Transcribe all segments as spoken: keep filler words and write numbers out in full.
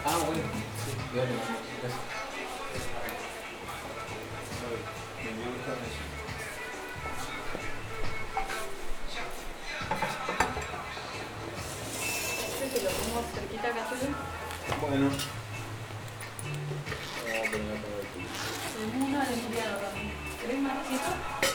Ah, bueno. Sí, ya lo gracias. Este te lo pongo cerquita acá, ¿sí? Bueno. Vamos a poner acá aquí. Tenemos una de Muriano también. ¿Querés más chiquito?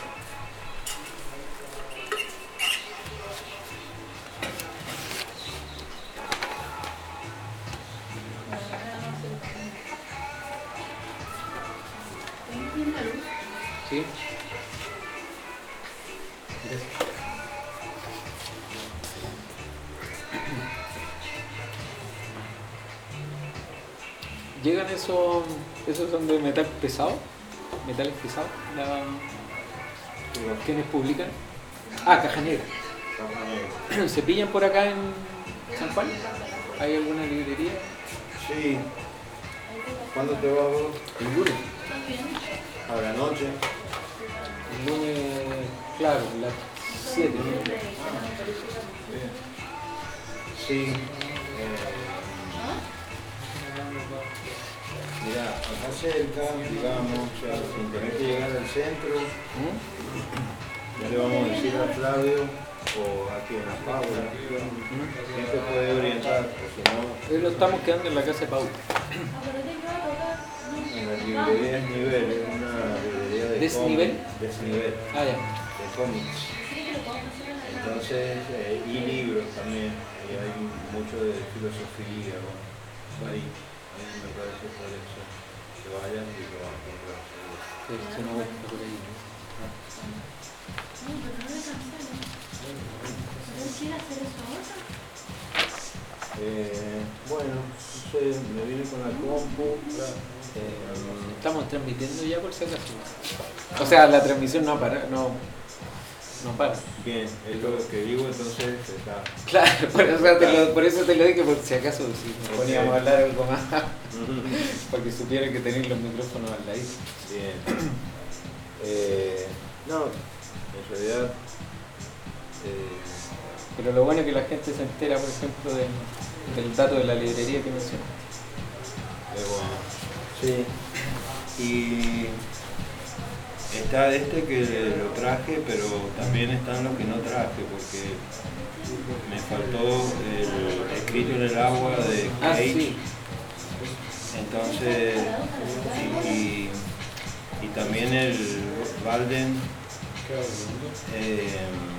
¿Tenés bien la luz? Sí. Gracias. ¿Llegan esos, esos son de metal pesado? ¿Metales pesados? La, ¿Quiénes publican? Ah, Caja Negra. Caja Negra. ¿Se pillan por acá en San Juan? ¿Hay alguna librería? Sí. ¿Cuándo te vas vos? El lunes. A la noche. El lunes, claro, las siete. Sí. Eh, Mirá, acá cerca, digamos, o sea, sin tener que llegar al centro, ¿Mm? ya le vamos a decir a Flavio o aquí en la Paula, ¿quién te puede orientar? O si no, Hoy lo estamos quedando en la casa de Pau. en la librería Desnivel, es una librería de ¿Desnivel? cómics, Desnivel, Ah, ya. de cómics. Entonces, eh, y libros también, y hay mucho de filosofía, ¿no? Ahí, ahí me parece por eso, que vayan y lo van a comprar seguro. Sí, es una vuelta por ahí. Ah. No, pero no le canceles. ¿Pero él quiere hacer eso ahora? Eh, bueno, no sé, me vine con la compu. Eh, Estamos transmitiendo ya por si acaso. O sea, la transmisión no para, no, no para. bien, es lo que digo, entonces está. Claro, por, o sea, te lo, por eso te lo dije por si acaso si nos Ok. poníamos a hablar algo más. Porque supieran que tenéis los micrófonos al ladito. Bien. Eh, no, en realidad. Eh, Pero lo bueno es que la gente se entera, por ejemplo, del, del dato de la librería que mencioné. es bueno. Sí. Y está este que lo traje, pero también están los que no traje, porque me faltó el Escrito en el agua de Ah, Cage. sí. Entonces, y, y, y también el Walden, eh,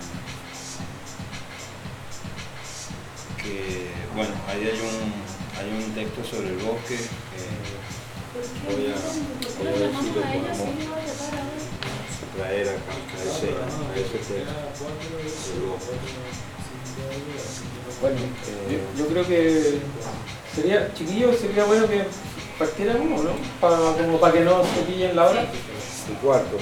que, bueno, ahí hay un, hay un texto sobre el bosque, que voy a, voy a ver si lo podemos traer acá, a ese, a ese texto del bosque. Bueno, Eh, yo, yo creo que sería, chiquillos, sería bueno que partiéramos, ¿no? Pa, como para que no se pillen la hora. el cuarto.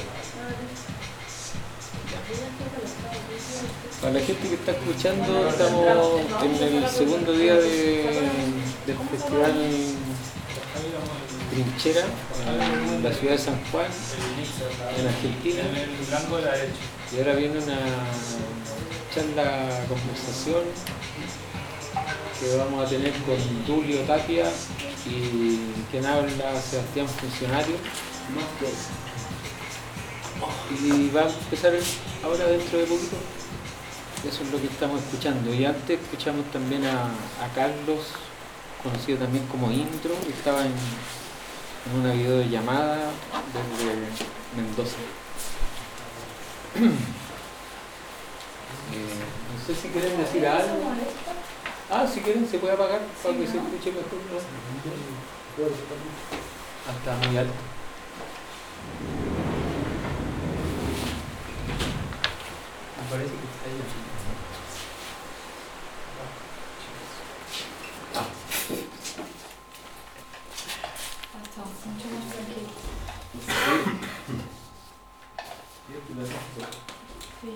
Para la gente que está escuchando, estamos en el segundo día de, del festival Trinchera en la ciudad de San Juan, en Argentina. Y ahora viene una charla, conversación que vamos a tener con Tulio Tapia y quien habla Sebastián Funcionario. Y va a empezar ahora dentro de poquito. Eso es lo que estamos escuchando. Y antes escuchamos también a, a Carlos, conocido también como Intro, que estaba en, en una videollamada desde Mendoza. Eh, no sé si quieren decir algo. Ah, si quieren se puede apagar para que se escuche mejor, ¿no? Ah, está muy alto. Me parece que está ahí. Ah. Está mucho más tranquilo. Sí.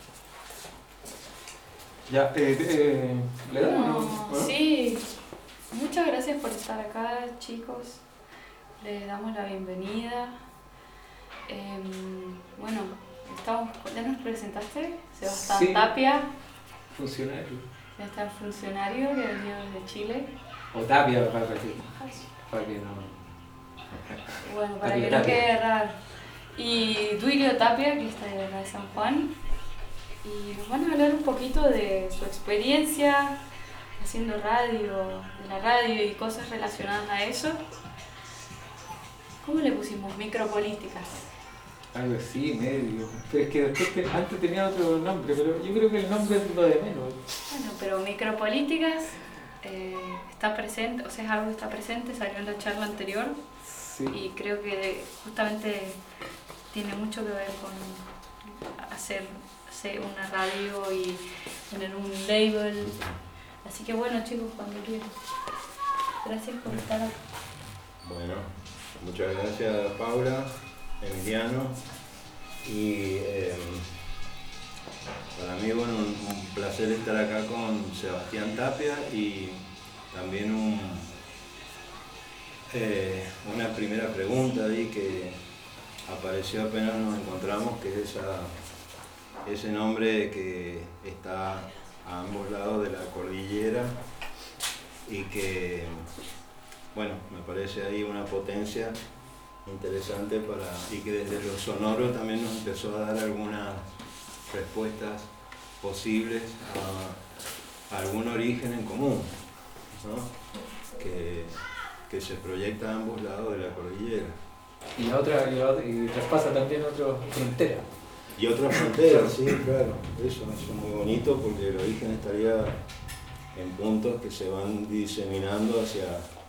Ya, eh, eh, ¿le damos o no? No, sí. Muchas gracias por estar acá, chicos. Les damos la bienvenida. Eh, bueno, estamos, ¿ya nos presentaste? Sebastián Sí. Tapia. Funcionario. Ya está el funcionario que venía desde Chile. O Tapia, para que, para que no. Bueno, para Tapia, que no Tapia. quede raro. Y Duilio Tapia, que está de acá de San Juan. Y nos van a hablar un poquito de su experiencia haciendo radio, de la radio y cosas relacionadas a eso. ¿Cómo le pusimos? Micropolíticas. Algo así, medio. Pero es que después te- antes tenía otro nombre, pero yo creo que el nombre es lo de menos. Bueno, pero micropolíticas eh, está presente, o sea, es algo que está presente, salió en la charla anterior Sí. y creo que justamente tiene mucho que ver con hacer, hacer una radio y tener un label. Así que bueno, chicos, cuando quieran. Gracias por estar acá. Bueno, muchas gracias Paula, Emiliano. Y eh, para mí, bueno, un, un placer estar acá con Sebastián Tapia y también un, eh, una primera pregunta ahí que apareció apenas nos encontramos, que es esa, ese nombre que está a ambos lados de la cordillera y que, bueno, me parece ahí una potencia interesante para, y que desde lo sonoro también nos empezó a dar algunas respuestas posibles a, a algún origen en común, ¿no? que, que se proyecta a ambos lados de la cordillera. Y a otra, y, a otra- y traspasa también otra frontera. Y otras fronteras, sí, claro, eso, eso es muy bonito porque el origen estaría en puntos que se van diseminando hacia,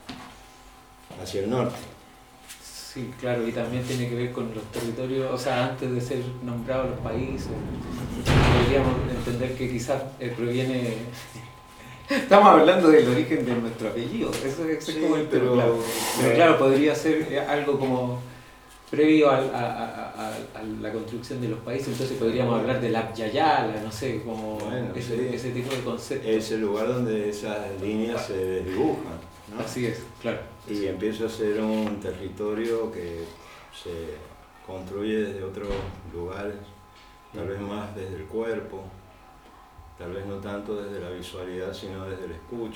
hacia el norte. Sí, claro, y también tiene que ver con los territorios, o sea, antes de ser nombrados los países, podríamos entender que quizás eh, proviene... Estamos hablando del origen de nuestro apellido, eso, eso Sí, es como el pero- pero, claro. Pero claro, podría ser eh, algo como previo al- a, a- a- a la construcción de los países, entonces podríamos hablar de la Yayala, no sé, como Bueno, ese, sí. ese tipo de conceptos. Es el lugar donde esas líneas se desdibujan, ¿no? Así es, claro. Y empieza a ser un territorio que se construye desde otros lugares, tal vez más desde el cuerpo, tal vez no tanto desde la visualidad, sino desde la escucha.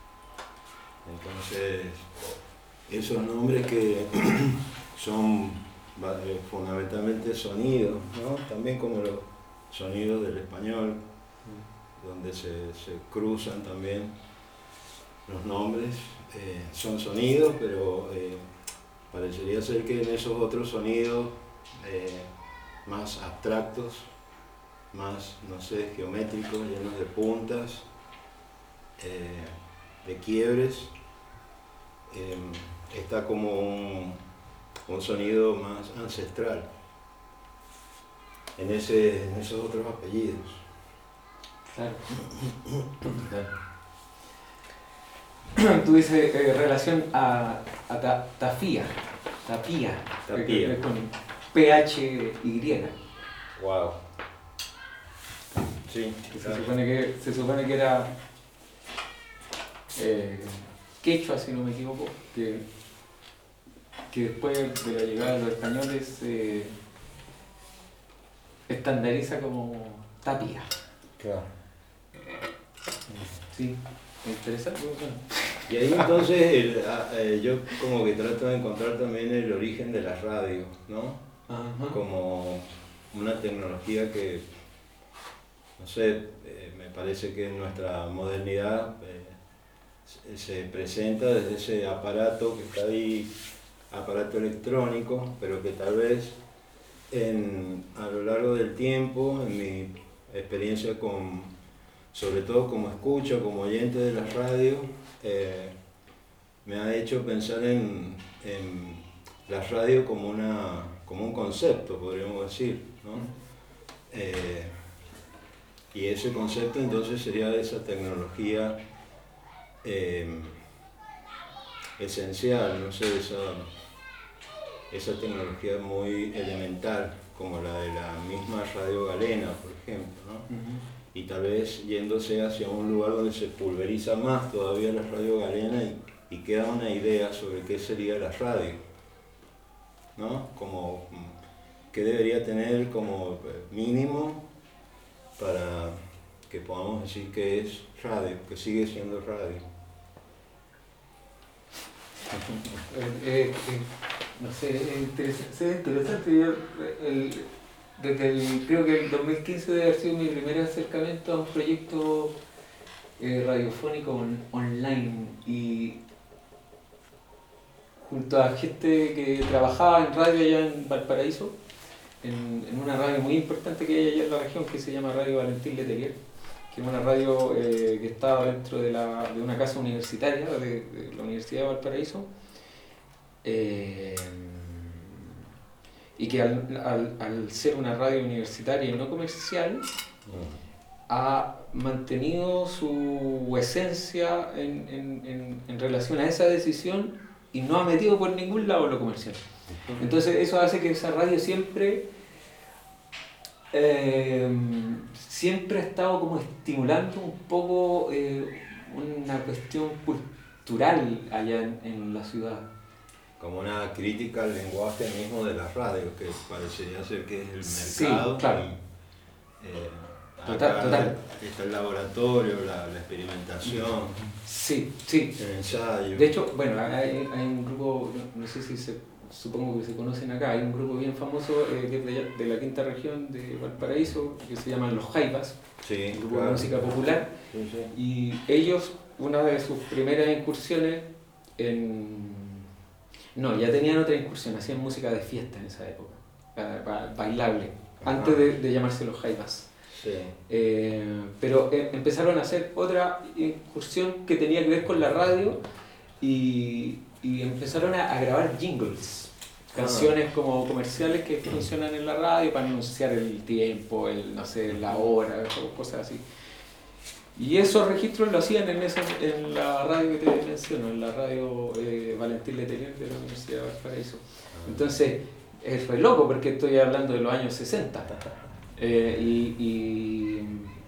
Entonces, esos nombres que son va- eh, fundamentalmente sonidos, ¿no? También como los sonidos del español, donde se, se cruzan también los nombres, eh, son sonidos, pero eh, parecería ser que en esos otros sonidos eh, más abstractos, más, no sé, geométricos, llenos de puntas, eh, de quiebres, eh, está como un, un sonido más ancestral en, ese, en esos otros apellidos. Claro. Tú dices eh, relación a, a ta- Tafía, Tapía, Tapía. que- que es con P H Y. Wow. Sí, Que se, claro. supone que, se supone que era eh, quechua, si no me equivoco, que, que después de la llegada de los españoles se estandariza como Tapia. Claro. Sí, interesante. Bueno. Y ahí entonces el- a- eh, yo como que trato de encontrar también el origen de la radio, ¿no? Ajá. Como una tecnología que, no sé, eh, me parece que en nuestra modernidad eh, se- se presenta desde ese aparato que está ahí, aparato electrónico, pero que tal vez en, a lo largo del tiempo, en mi experiencia con, sobre todo como escucha, como oyente de la radio, eh, me ha hecho pensar en, en la radio como, una, como un concepto, podríamos decir, ¿no? Eh, y ese concepto entonces sería esa tecnología eh, esencial, no sé, esa, esa tecnología muy elemental, como la de la misma radio galena, por ejemplo, ¿no? Ujú. y tal vez yéndose hacia un lugar donde se pulveriza más todavía la radio galena y, y queda una idea sobre qué sería la radio, ¿no? Como qué debería tener como mínimo para que podamos decir que es radio, que sigue siendo radio. Eh, eh, no sé, es interesante, sí, interesante. Yo, el, desde el, creo que el dos mil quince debe haber sido mi primer acercamiento a un proyecto eh, radiofónico on, online y junto a gente que trabajaba en radio allá en Valparaíso, en, en una radio muy importante que hay allá en la región que se llama Radio Valentín Letelier, que es una radio eh, que estaba dentro de, la, de una casa universitaria de, de la Universidad de Valparaíso, eh, y que al, al, al ser una radio universitaria y no comercial, ha mantenido su esencia en, en, en, en relación a esa decisión y no ha metido por ningún lado lo comercial. Entonces eso hace que esa radio siempre... Eh, siempre ha estado como estimulando un poco eh, una cuestión cultural allá en, en la ciudad. Como una crítica al lenguaje mismo de las radios, que parecería ser que es el Sí, mercado. claro. Y, eh, Total, acá total. está el laboratorio, la, la experimentación, Sí, sí. el ensayo. De hecho, bueno, hay, hay un grupo, no sé si se, supongo que se conocen acá, hay un grupo bien famoso eh, que es de, de la quinta región de Valparaíso, que se llaman Los Jaivas, sí, un grupo claro. de música popular, Sí, sí. y ellos, una de sus primeras incursiones en... No, ya tenían otra incursión, hacían música de fiesta en esa época, ba- ba- bailable, antes de, de llamarse Los Jaivas. Sí. Eh, pero eh, empezaron a hacer otra incursión que tenía que ver con la radio y, y empezaron a, a grabar jingles, canciones como comerciales que funcionan en la radio para anunciar el tiempo, el, no sé, la hora, cosas así. Y esos registros lo hacían en, esa, en la radio que te menciono, en la radio eh, Valentín Letelier de la Universidad de Valparaíso. Entonces, es re loco porque estoy hablando de los años sesenta. Eh, y, y,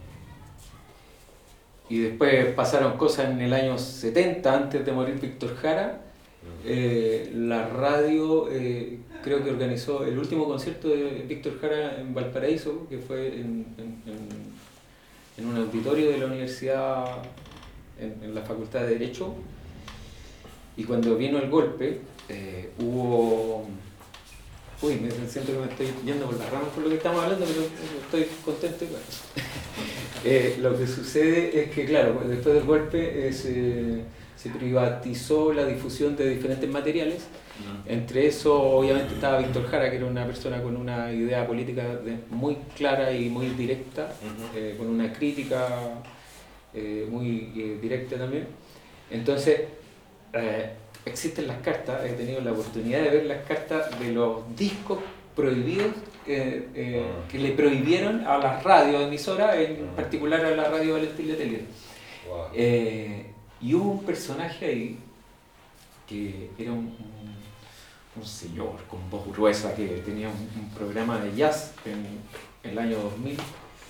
y después pasaron cosas en el año setenta, antes de morir Víctor Jara. Eh, la radio eh, creo que organizó el último concierto de Víctor Jara en Valparaíso, que fue en, en, en, en un auditorio de la universidad, en, en la Facultad de Derecho. Y cuando vino el golpe, eh, hubo... Uy, me siento que me estoy yendo por las ramas por lo que estamos hablando, pero estoy contento. Bueno. eh, lo que sucede es que, claro, después del golpe eh, se, se privatizó la difusión de diferentes materiales. Uh-huh. Entre eso, obviamente, estaba Víctor Jara, que era una persona con una idea política de, muy clara y muy directa, uh-huh. eh, con una crítica eh, muy eh, directa también. Entonces, eh, existen las cartas, he tenido la oportunidad de ver las cartas de los discos prohibidos eh, eh, uh-huh. que le prohibieron a las radioemisoras, en uh-huh. particular a la radio Valentín Letelier. Wow. Eh, y hubo un personaje ahí que era un, un, un señor con voz gruesa que tenía un, un programa de jazz en, en el año dos mil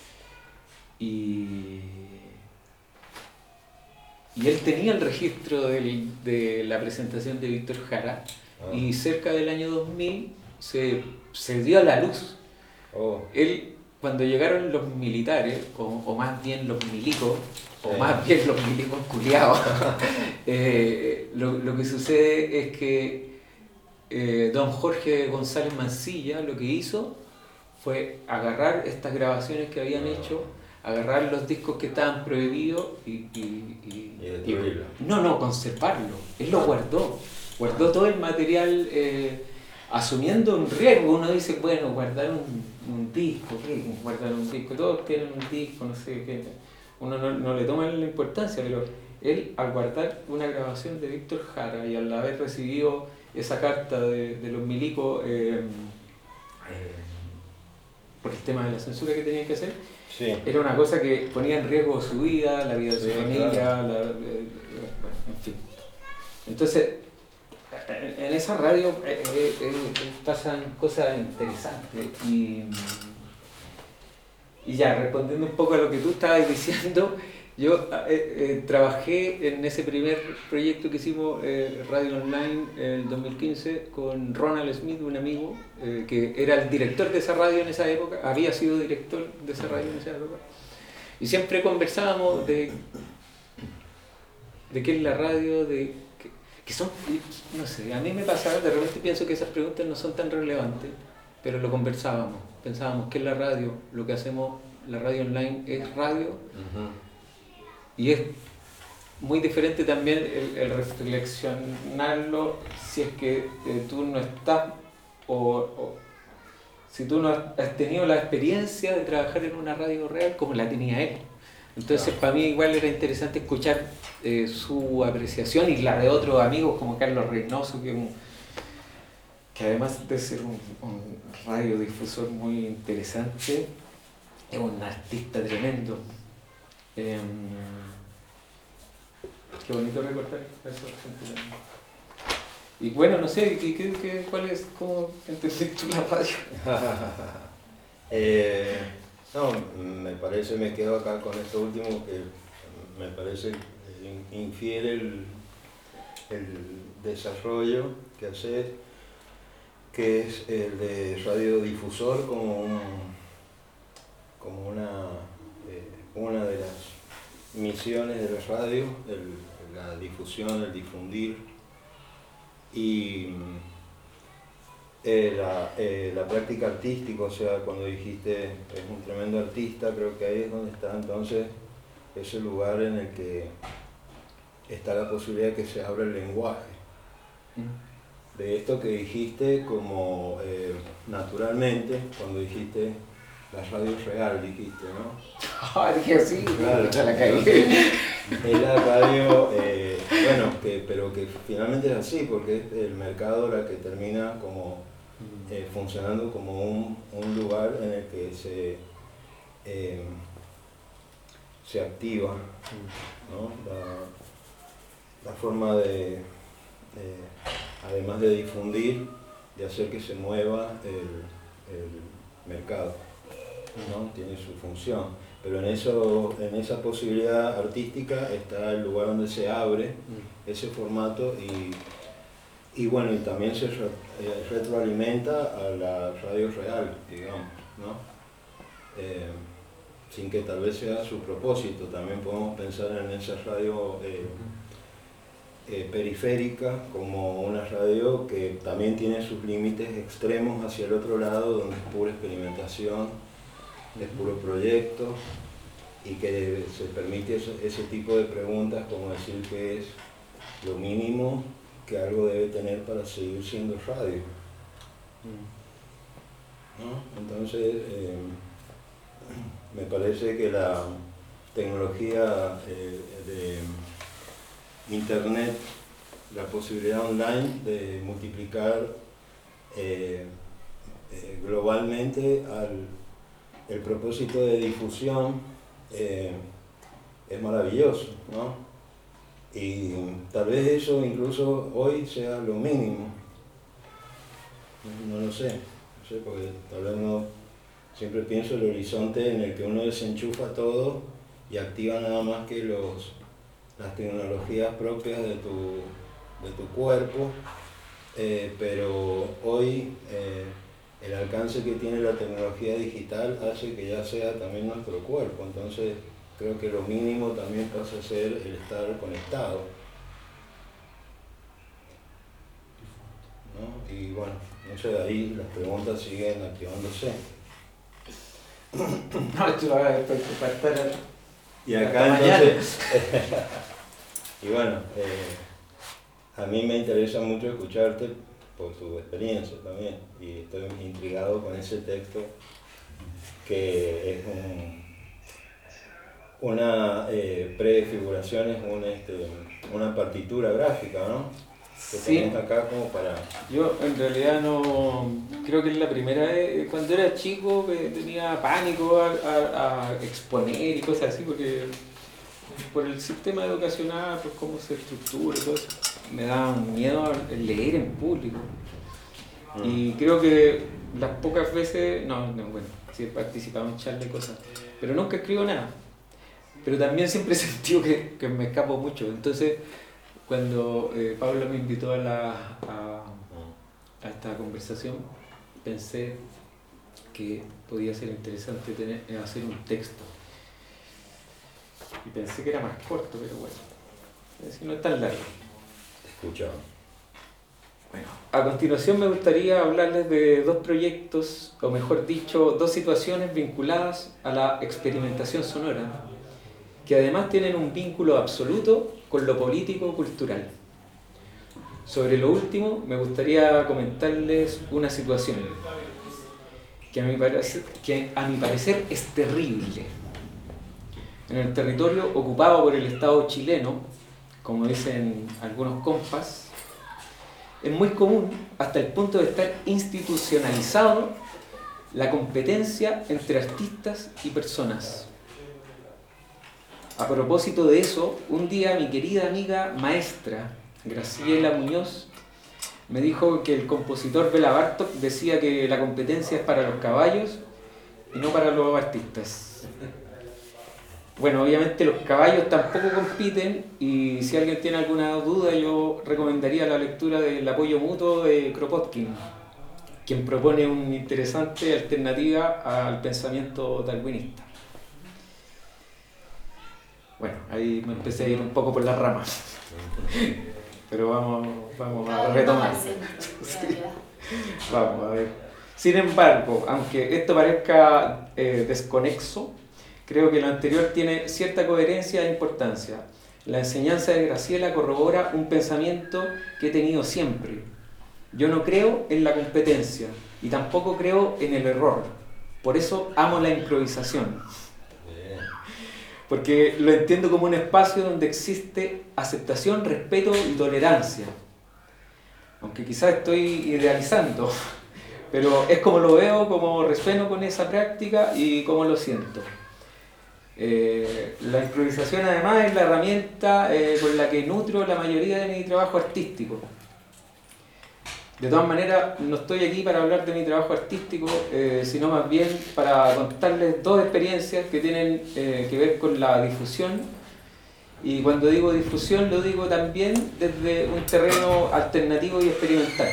y, y él tenía el registro del, de la presentación de Víctor Jara ah. y cerca del año dos mil se, se dio a la luz. Oh. Él, cuando llegaron los militares, o, o más bien los milicos, sí. o más bien los milicos culiados, eh, lo, lo que sucede es que eh, don Jorge González Mancilla lo que hizo fue agarrar estas grabaciones que habían hecho, agarrar los discos que estaban prohibidos y... y, y, y, y no, no, conservarlo. Él lo guardó. Guardó todo el material eh, asumiendo un riesgo. Uno dice, bueno, guardar un, un disco, ¿qué? Guardar un disco. Todos tienen un disco, no sé qué. Uno no, no le toma la importancia, pero él al guardar una grabación de Víctor Jara y al haber recibido esa carta de, de los milicos eh, eh, por el tema de la censura que tenían que hacer, sí. era una cosa que ponía en riesgo su vida, la vida de su sí, familia, claro. la, eh, bueno, en fin. Entonces, en esa radio eh, eh, eh, pasan cosas interesantes y, y ya, respondiendo un poco a lo que tú estabas diciendo, yo eh, eh, trabajé en ese primer proyecto que hicimos, eh, Radio Online, en el dos mil quince, con Ronald Smith, un amigo, eh, que era el director de esa radio en esa época, había sido director de esa radio en esa época, y siempre conversábamos de, de qué es la radio, de que, que son, no sé, a mí me pasaba, de repente pienso que esas preguntas no son tan relevantes, pero lo conversábamos, pensábamos qué es la radio, lo que hacemos, la radio online es radio. Uh-huh. Y es muy diferente también el, el reflexionarlo si es que eh, tú no estás o, o si tú no has tenido la experiencia de trabajar en una radio real como la tenía él. Entonces claro. Para mí igual era interesante escuchar eh, su apreciación y la de otros amigos como Carlos Reynoso, que, un, que además de ser un, un radiodifusor muy interesante, es un artista tremendo. Eh, qué bonito recordar eso. Y bueno, no sé, ¿qué, qué, qué, ¿cuál es, cómo entendiste tú la radio? eh, no, me parece, me quedo acá con esto último, que me parece infiere el, el desarrollo que haces, que es el de radiodifusor como, un, como una... una de las misiones de la radio, el, la difusión, el difundir, y eh, la, eh, la práctica artística, o sea, cuando dijiste es un tremendo artista, creo que ahí es donde está entonces ese lugar en el que está la posibilidad de que se abra el lenguaje. De esto que dijiste como eh, naturalmente, cuando dijiste la radio real, dijiste, ¿no? Ah, dije así, claro, ya la caí. Es la radio, eh, bueno, que, pero que finalmente es así, porque es el mercado la que termina como eh, funcionando como un, un lugar en el que se, eh, se activa, ¿no? la, la forma de, eh, además de difundir, de hacer que se mueva el, el mercado, ¿no? Tiene su función, pero en, eso, en esa posibilidad artística está el lugar donde se abre ese formato y, y bueno, y también se re, eh, retroalimenta a la radio real, digamos, ¿no? Eh, sin que tal vez sea su propósito. También podemos pensar en esa radio eh, eh, periférica como una radio que también tiene sus límites extremos hacia el otro lado, donde es pura experimentación, es puro proyecto, y que se permite ese, ese tipo de preguntas, como decir que es lo mínimo que algo debe tener para seguir siendo radio, ¿no? Entonces eh, me parece que la tecnología eh, de internet, la posibilidad online de multiplicar eh, eh, globalmente al el propósito de difusión eh, es maravilloso, ¿no? Y tal vez eso incluso hoy sea lo mínimo, no lo sé, no sé, porque tal vez no, siempre pienso el horizonte en el que uno desenchufa todo y activa nada más que los, las tecnologías propias de tu, de tu cuerpo, eh, pero hoy eh, el alcance que tiene la tecnología digital hace que ya sea también nuestro cuerpo, entonces creo que lo mínimo también pasa a ser el estar conectado, ¿no? Y bueno, no sé, ahí las preguntas siguen activándose. No, esto lo hagas después para estar. Y acá entonces, y bueno, eh, a mí me interesa mucho escucharte por tu experiencia también, y estoy intrigado con ese texto que es un, una eh, prefiguración, es un, este, una partitura gráfica, ¿no? Que sí. tenés acá como para... Yo en realidad no, creo que es la primera vez, cuando era chico tenía pánico a, a, a exponer y cosas así, porque por el sistema educacional, por cómo se estructura y todo eso, me daba miedo leer en público. Mm. Y creo que las pocas veces, no, no, bueno, sí he participado en charlas y cosas, pero nunca escribo nada. Pero también siempre he sentido que, que me escapo mucho. Entonces, cuando eh, Pablo me invitó a, la, a, a esta conversación, pensé que podía ser interesante tener, hacer un texto. Y pensé que era más corto, pero bueno, es que no es tan largo. Te escucho. Bueno, a continuación me gustaría hablarles de dos proyectos, o mejor dicho, dos situaciones vinculadas a la experimentación sonora, que además tienen un vínculo absoluto con lo político-cultural. Sobre lo último, me gustaría comentarles una situación que a mi parecer, que a mi parecer es terrible. En el territorio ocupado por el Estado chileno, como dicen algunos compas, es muy común, hasta el punto de estar institucionalizado, la competencia entre artistas y personas. A propósito de eso, un día mi querida amiga maestra, Graciela Muñoz, me dijo que el compositor Bela Bartók decía que la competencia es para los caballos y no para los artistas. Bueno, obviamente los caballos tampoco compiten, y si alguien tiene alguna duda, yo recomendaría la lectura del Apoyo Mutuo de Kropotkin, quien propone una interesante alternativa al pensamiento darwinista. Bueno, ahí me empecé a ir un poco por las ramas, pero vamos, vamos a retomar. Sí. Vamos a ver. Sin embargo, aunque esto parezca eh, desconexo, creo que lo anterior tiene cierta coherencia e importancia. La enseñanza de Graciela corrobora un pensamiento que he tenido siempre. Yo no creo en la competencia y tampoco creo en el error. Por eso amo la improvisación. Porque lo entiendo como un espacio donde existe aceptación, respeto y tolerancia. Aunque quizás estoy idealizando, pero es como lo veo, como resueno con esa práctica y como lo siento. Eh, la improvisación además es la herramienta eh, con la que nutro la mayoría de mi trabajo artístico. De todas maneras, no estoy aquí para hablar de mi trabajo artístico, eh, sino más bien para contarles dos experiencias que tienen eh, que ver con la difusión. Y cuando digo difusión, lo digo también desde un terreno alternativo y experimental.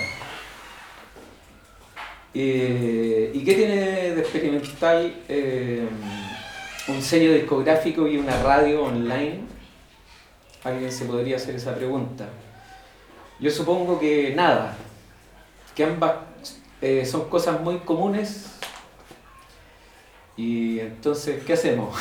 Eh, ¿Y qué tiene de experimental eh, un sello discográfico y una radio online? Alguien se podría hacer esa pregunta. Yo supongo que nada, que ambas eh, son cosas muy comunes. Y entonces, ¿qué hacemos?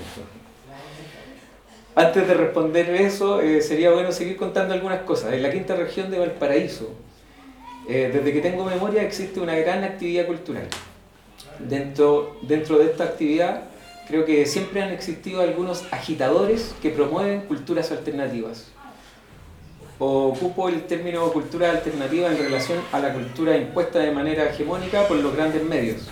Antes de responder eso, eh, sería bueno seguir contando algunas cosas. En la quinta región de Valparaíso, eh, desde que tengo memoria, existe una gran actividad cultural. Dentro, dentro de esta actividad, creo que siempre han existido algunos agitadores que promueven culturas alternativas. Ocupo el término cultura alternativa en relación a la cultura impuesta de manera hegemónica por los grandes medios.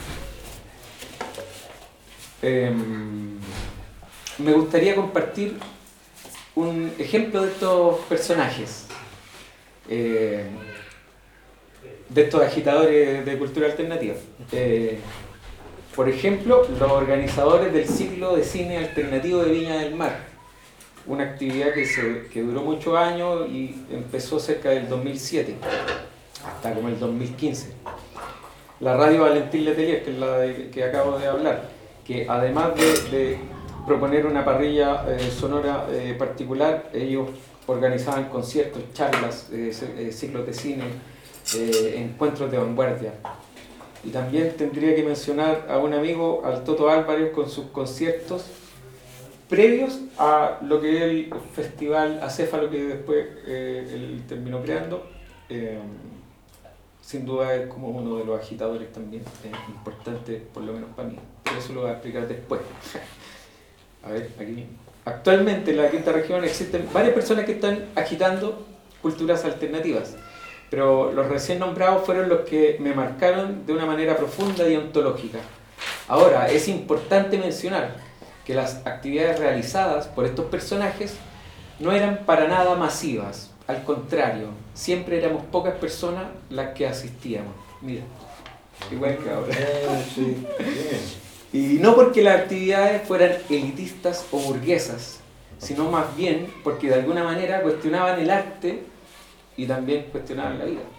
Eh, me gustaría compartir un ejemplo de estos personajes, eh, de estos agitadores de cultura alternativa. Eh, por ejemplo, los organizadores del ciclo de cine alternativo de Viña del Mar. Una actividad que, se, que duró muchos años y empezó cerca del dos mil siete, hasta como el dos mil quince. La radio Valentín Letelier, que es la de, que acabo de hablar, que además de, de proponer una parrilla eh, sonora eh, particular, ellos organizaban conciertos, charlas, eh, eh, ciclos de cine, eh, encuentros de vanguardia. Y también tendría que mencionar a un amigo, al Toto Álvarez, con sus conciertos previos a lo que es el festival Acéfalo, que después eh, él terminó creando. Eh, sin duda es como uno de los agitadores también, es importante, por lo menos para mí. Pero eso lo voy a explicar después. A ver, aquí. Actualmente en la quinta región existen varias personas que están agitando culturas alternativas, pero los recién nombrados fueron los que me marcaron de una manera profunda y ontológica. Ahora, es importante mencionar que las actividades realizadas por estos personajes no eran para nada masivas, al contrario, siempre éramos pocas personas las que asistíamos. Mira, igual que ahora. Eh, sí, bien. Y no porque las actividades fueran elitistas o burguesas, sino más bien porque de alguna manera cuestionaban el arte y también cuestionaban la vida.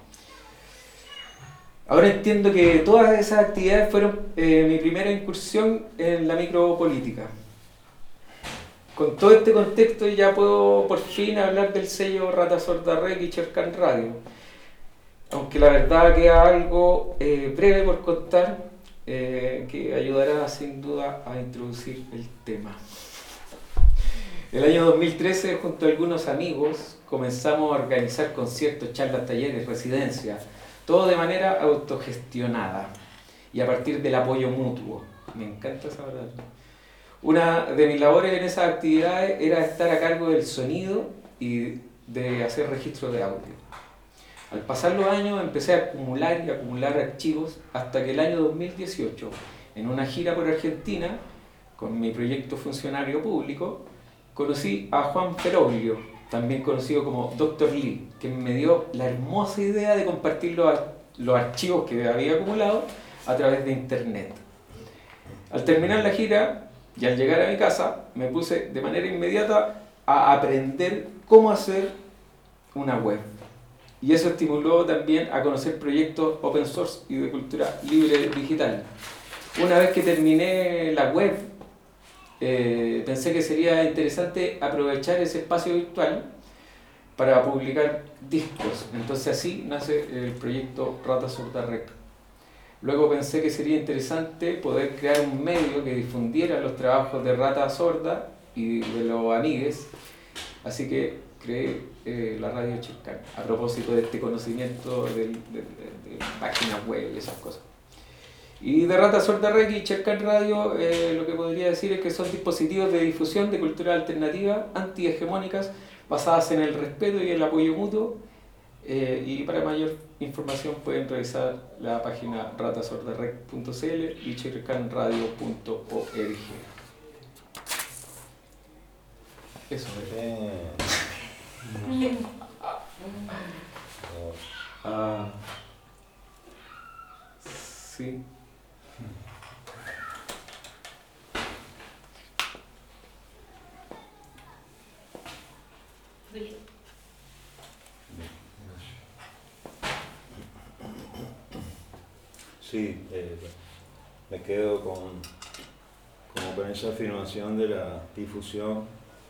Ahora entiendo que todas esas actividades fueron eh, mi primera incursión en la micropolítica. Con todo este contexto ya puedo por fin hablar del sello Rata Sorda Rec y Chercan Radio. Aunque la verdad queda algo eh, breve por contar, eh, que ayudará sin duda a introducir el tema. El año dos mil trece, junto a algunos amigos, comenzamos a organizar conciertos, charlas, talleres, residencias, todo de manera autogestionada y a partir del apoyo mutuo. Me encanta esa palabra. Una de mis labores en esas actividades era estar a cargo del sonido y de hacer registro de audio. Al pasar los años empecé a acumular y acumular archivos hasta que el año dos mil dieciocho, en una gira por Argentina, con mi proyecto Funcionario Público, conocí a Juan Feroglio, también conocido como doctor Lee, que me dio la hermosa idea de compartir los, los archivos que había acumulado a través de internet. Al terminar la gira y al llegar a mi casa, me puse de manera inmediata a aprender cómo hacer una web. Y eso estimuló también a conocer proyectos open source y de cultura libre digital. Una vez que terminé la web, eh, pensé que sería interesante aprovechar ese espacio virtual para publicar discos. Entonces así nace el proyecto Rata Sorda Rec. Luego pensé que sería interesante poder crear un medio que difundiera los trabajos de Rata Sorda y de los amigues. Así que creé eh, la radio Chercan, a propósito de este conocimiento de, de, de, de páginas web y esas cosas. Y de Rata Sorda Rec y Chercan Radio, eh, lo que podría decir es que son dispositivos de difusión de cultura alternativa, antihegemónicas, basadas en el respeto y el apoyo mutuo. Eh, y para mayor información pueden revisar la página rata sorda rec punto c l y chercan radio punto org. Eso es. Ah, sí. Sí, eh, me quedo con, como con esa afirmación de la difusión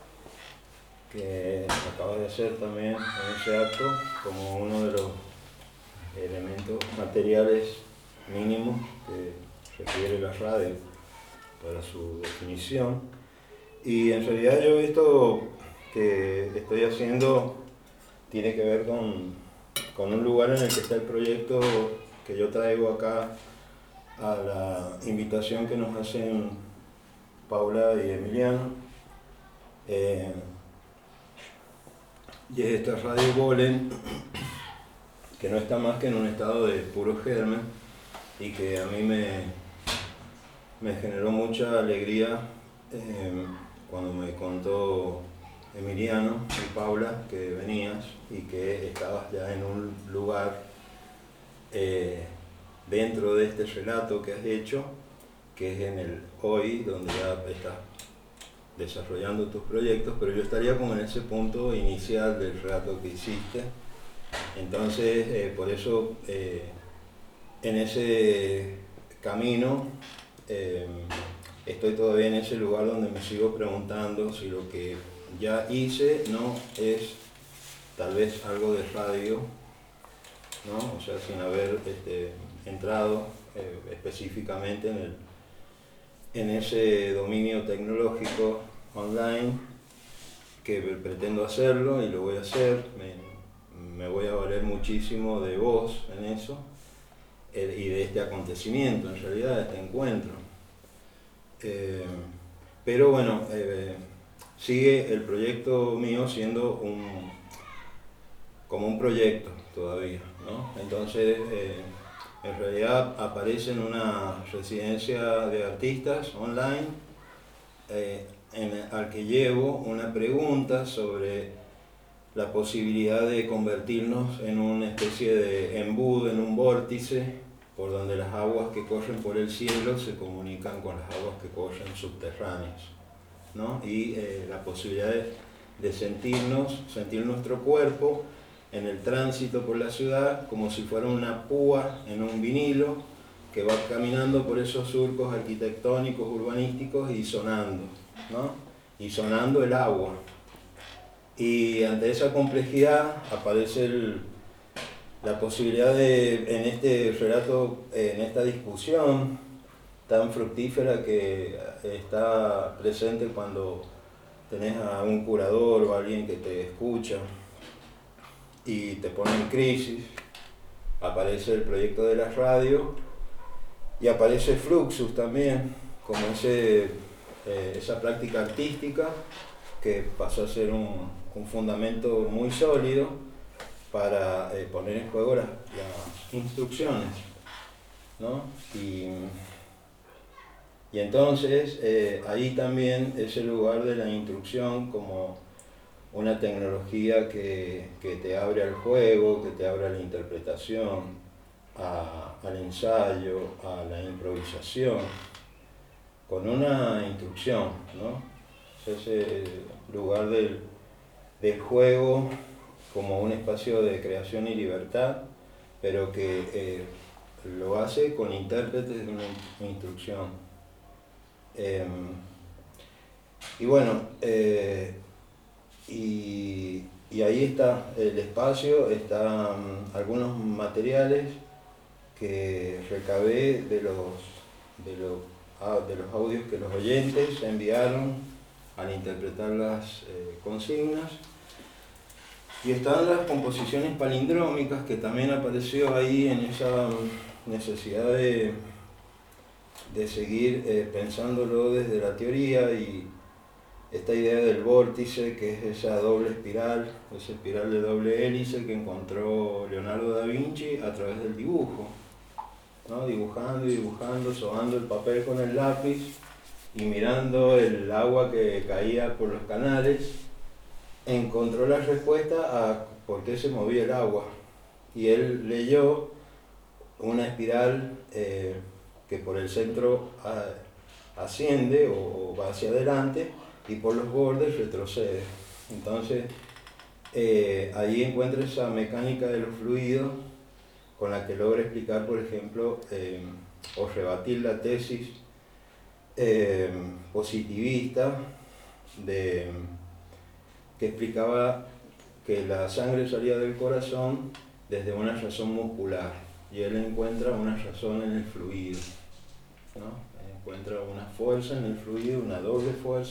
que acabas de hacer también en ese acto, como uno de los elementos materiales mínimos que requiere la radio para su definición. Y en realidad yo esto que estoy haciendo tiene que ver con, con un lugar en el que está el proyecto que yo traigo acá a la invitación que nos hacen Paula y Emiliano. Eh, y es esta Radio Golem, que no está más que en un estado de puro germen y que a mí me, me generó mucha alegría eh, cuando me contó Emiliano y Paula que venías y que estabas ya en un lugar Eh, dentro de este relato que has hecho, que es en el hoy, donde ya estás desarrollando tus proyectos, pero yo estaría como en ese punto inicial del relato que hiciste. Entonces, eh, por eso, eh, en ese camino, eh, estoy todavía en ese lugar donde me sigo preguntando si lo que ya hice no es tal vez algo de radio, ¿no? O sea, sin haber este, entrado eh, específicamente en, el, en ese dominio tecnológico online, que pretendo hacerlo y lo voy a hacer, me, me voy a valer muchísimo de vos en eso eh, y de este acontecimiento, en realidad, de este encuentro. Eh, pero bueno, eh, sigue el proyecto mío siendo un, como un proyecto todavía, ¿no? Entonces, eh, en realidad aparece en una residencia de artistas online eh, en, al que llevo una pregunta sobre la posibilidad de convertirnos en una especie de embudo, en un vórtice, por donde las aguas que corren por el cielo se comunican con las aguas que corren subterráneas, ¿no? Y eh, la posibilidad de, de sentirnos, sentir nuestro cuerpo en el tránsito por la ciudad como si fuera una púa en un vinilo que va caminando por esos surcos arquitectónicos, urbanísticos y sonando, ¿no? Y sonando el agua. Y ante esa complejidad aparece el, la posibilidad de, en este relato, en esta discusión tan fructífera que está presente cuando tenés a un curador o a alguien que te escucha y te pone en crisis, aparece el proyecto de la radio y aparece Fluxus también, como ese, eh, esa práctica artística que pasó a ser un, un fundamento muy sólido para eh, poner en juego las, las instrucciones, ¿no? Y, y entonces eh, ahí también es el lugar de la instrucción como una tecnología que, que te abre al juego, que te abre a la interpretación, a, al ensayo, a la improvisación, con una instrucción, ¿no? Ese lugar del, del juego como un espacio de creación y libertad, pero que eh, lo hace con intérpretes de una instrucción. Eh, y bueno, eh, y, y ahí está el espacio, están algunos materiales que recabé de los, de los, de los audios que los oyentes enviaron al interpretar las eh, consignas. Y están las composiciones palindrómicas, que también apareció ahí en esa necesidad de, de seguir eh, pensándolo desde la teoría, y esta idea del vórtice, que es esa doble espiral, esa espiral de doble hélice que encontró Leonardo da Vinci a través del dibujo, ¿no? Dibujando y dibujando, sobando el papel con el lápiz y mirando el agua que caía por los canales, encontró la respuesta a por qué se movía el agua. Y él leyó una espiral eh, que por el centro a, asciende o, o va hacia adelante y por los bordes retrocede. Entonces, eh, ahí encuentra esa mecánica de los fluidos con la que logra explicar, por ejemplo, eh, o rebatir la tesis eh, positivista de, que explicaba que la sangre salía del corazón desde una razón muscular, y él encuentra una razón en el fluido, ¿no? Encuentra una fuerza en el fluido, una doble fuerza,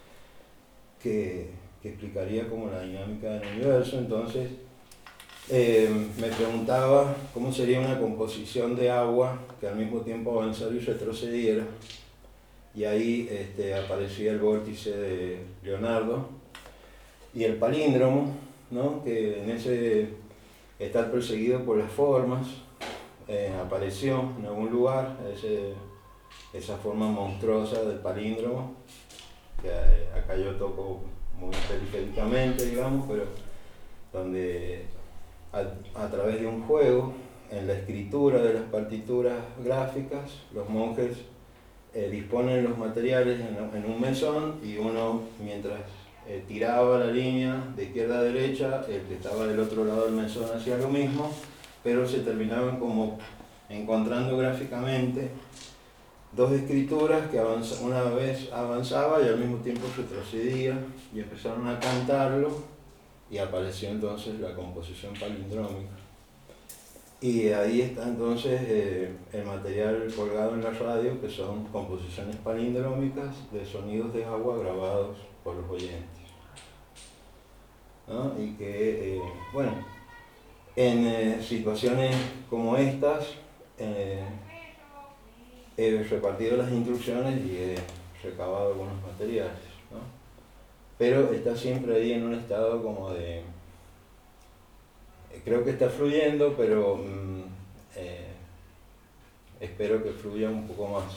que, que explicaría como la dinámica del universo. Entonces, eh, me preguntaba cómo sería una composición de agua que al mismo tiempo avanzara y retrocediera, y ahí este, aparecía el vórtice de Leonardo y el palíndromo, ¿no? Que en ese estar perseguido por las formas eh, apareció en algún lugar ese, esa forma monstruosa del palíndromo, que eh, acá yo toco muy periféricamente, digamos, pero donde a, a través de un juego, en la escritura de las partituras gráficas, los monjes eh, disponen los materiales en, en un mesón, y uno, mientras eh, tiraba la línea de izquierda a derecha, el que estaba del otro lado del mesón hacía lo mismo, pero se terminaban como encontrando gráficamente dos escrituras que avanza, una vez avanzaba y al mismo tiempo retrocedía, y empezaron a cantarlo, y apareció entonces la composición palindrómica. Y ahí está entonces eh, el material colgado en la radio, que son composiciones palindrómicas de sonidos de agua grabados por los oyentes, ¿no? Y que, eh, bueno, en eh, situaciones como estas, eh, he repartido las instrucciones y he recabado algunos materiales, ¿no? Pero está siempre ahí en un estado como de... Creo que está fluyendo, pero mm, eh, espero que fluya un poco más,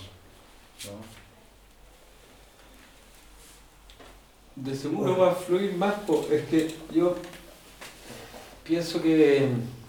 ¿no? De seguro va a fluir más, po. Es que yo pienso que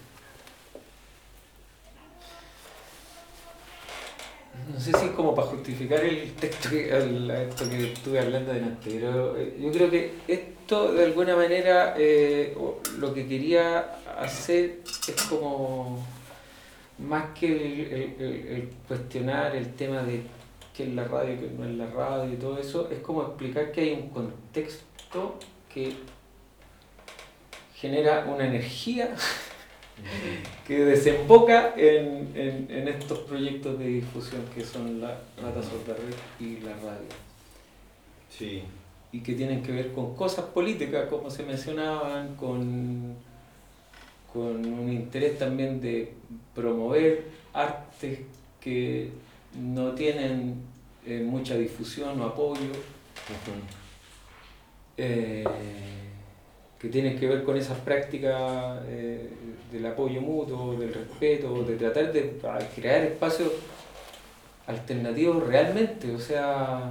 no sé si es como para justificar el texto que, el, esto que estuve hablando delante, pero eh, yo creo que esto de alguna manera eh, lo que quería hacer es como más que el, el, el, el cuestionar el tema de qué es la radio, qué no es la radio y todo eso, es como explicar que hay un contexto que genera una energía que desemboca en, en, en estos proyectos de difusión que son la Rata Sorda Red y la radio. Sí. Y que tienen que ver con cosas políticas, como se mencionaban, con, con un interés también de promover artes que no tienen eh, mucha difusión o apoyo. Uh-huh. eh, que tienen que ver con esas prácticas eh, del apoyo mutuo, del respeto, de tratar de crear espacios alternativos realmente, o sea,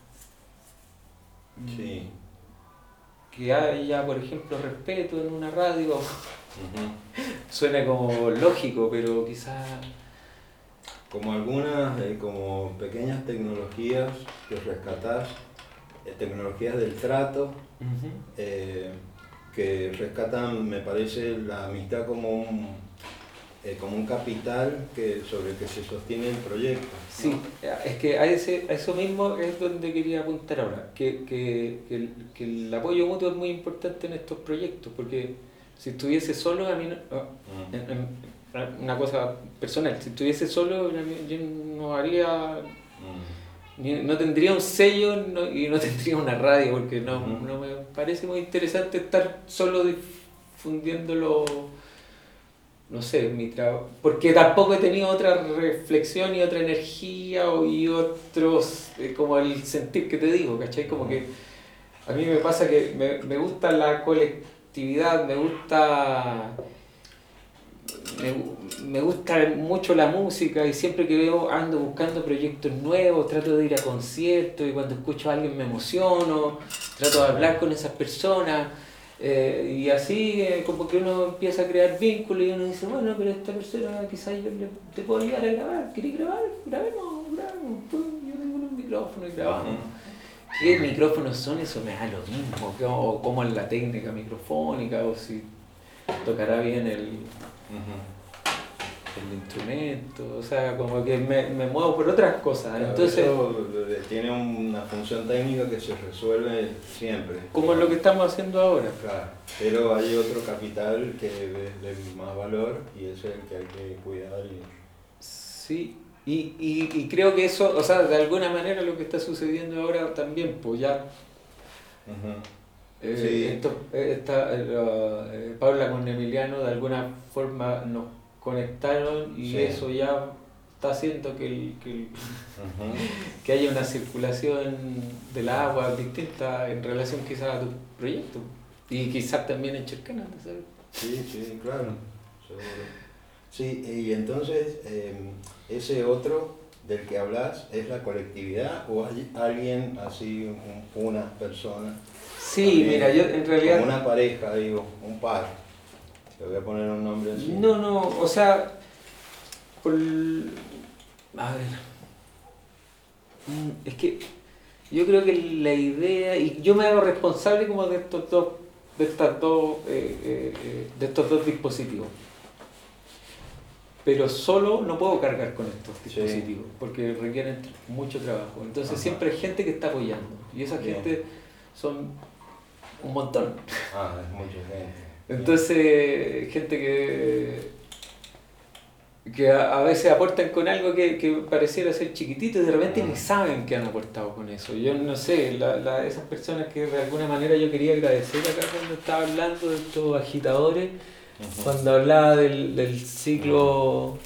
sí. que haya, por ejemplo, respeto en una radio, uh-huh. Suena como lógico, pero quizás... Como algunas, eh, como pequeñas tecnologías que rescatás, eh, tecnologías del trato, uh-huh. eh, que rescatan, me parece, la amistad como un, eh, como un capital que, sobre el que se sostiene el proyecto, ¿no? Sí, es que a, ese, a eso mismo es donde quería apuntar ahora, que, que, que, el, que el apoyo mutuo es muy importante en estos proyectos, porque si estuviese solo, a mí no, uh-huh. en, en, una cosa personal, si estuviese solo yo no haría... Uh-huh. No tendría un sello no, y no tendría una radio, porque no, uh-huh. no me parece muy interesante estar solo difundiéndolo, no sé, mi trabajo, porque tampoco he tenido otra reflexión y otra energía o, y otros, eh, como el sentir que te digo, ¿cachai? Como uh-huh. que a mí me pasa que me, me gusta la colectividad, me gusta... Me, me gusta mucho la música y siempre que veo ando buscando proyectos nuevos, trato de ir a conciertos y cuando escucho a alguien me emociono, trato de hablar con esas personas eh, y así eh, como que uno empieza a crear vínculos y uno dice, bueno, pero esta persona quizás yo le, te puedo ayudar a grabar, ¿querés grabar? Grabemos, grabemos, pues yo tengo un micrófono y grabamos. ¿Qué micrófonos son? Eso me da lo mismo, o cómo es la técnica microfónica o si tocará bien el... Uh-huh. el instrumento, o sea, como que me, me muevo por otras cosas, claro, entonces... Eso tiene una función técnica que se resuelve siempre. Como es lo que estamos haciendo ahora. Claro, pero hay otro capital que es de más valor y ese es el que hay que cuidar. Y... Sí, y, y, y creo que eso, o sea, de alguna manera lo que está sucediendo ahora también, pues ya... Uh-huh. Eh, sí. esto, esta, eh, Paula con Emiliano de alguna forma nos conectaron y sí. Eso ya está haciendo que, el, que, el, uh-huh. que haya una circulación del agua distinta en relación quizás a tu proyecto y quizás también en Chircana, ¿sabes? Sí, sí, claro, seguro. Sí, y entonces eh, ese otro del que hablas es la colectividad o hay alguien así, un, una persona. Sí, también, mira, yo en realidad... Como una pareja, digo, un par. Te voy a poner un nombre así. No, no, o sea... Por... A ver... Es que yo creo que la idea... Y yo me hago responsable como de estos dos, de estas dos, eh, eh, de estos dos dispositivos. Pero solo no puedo cargar con estos dispositivos, sí. Porque requieren mucho trabajo. Entonces Ajá. Siempre hay gente que está apoyando. Y esa Bien. gente son... un montón. Ah, es mucha gente. Entonces, gente que, que a, a veces aportan con algo que, que pareciera ser chiquitito y de repente uh-huh. ni saben que han aportado con eso. Yo no sé, la, la, esas personas que de alguna manera yo quería agradecer acá cuando estaba hablando de estos agitadores, uh-huh. cuando hablaba del, del ciclo...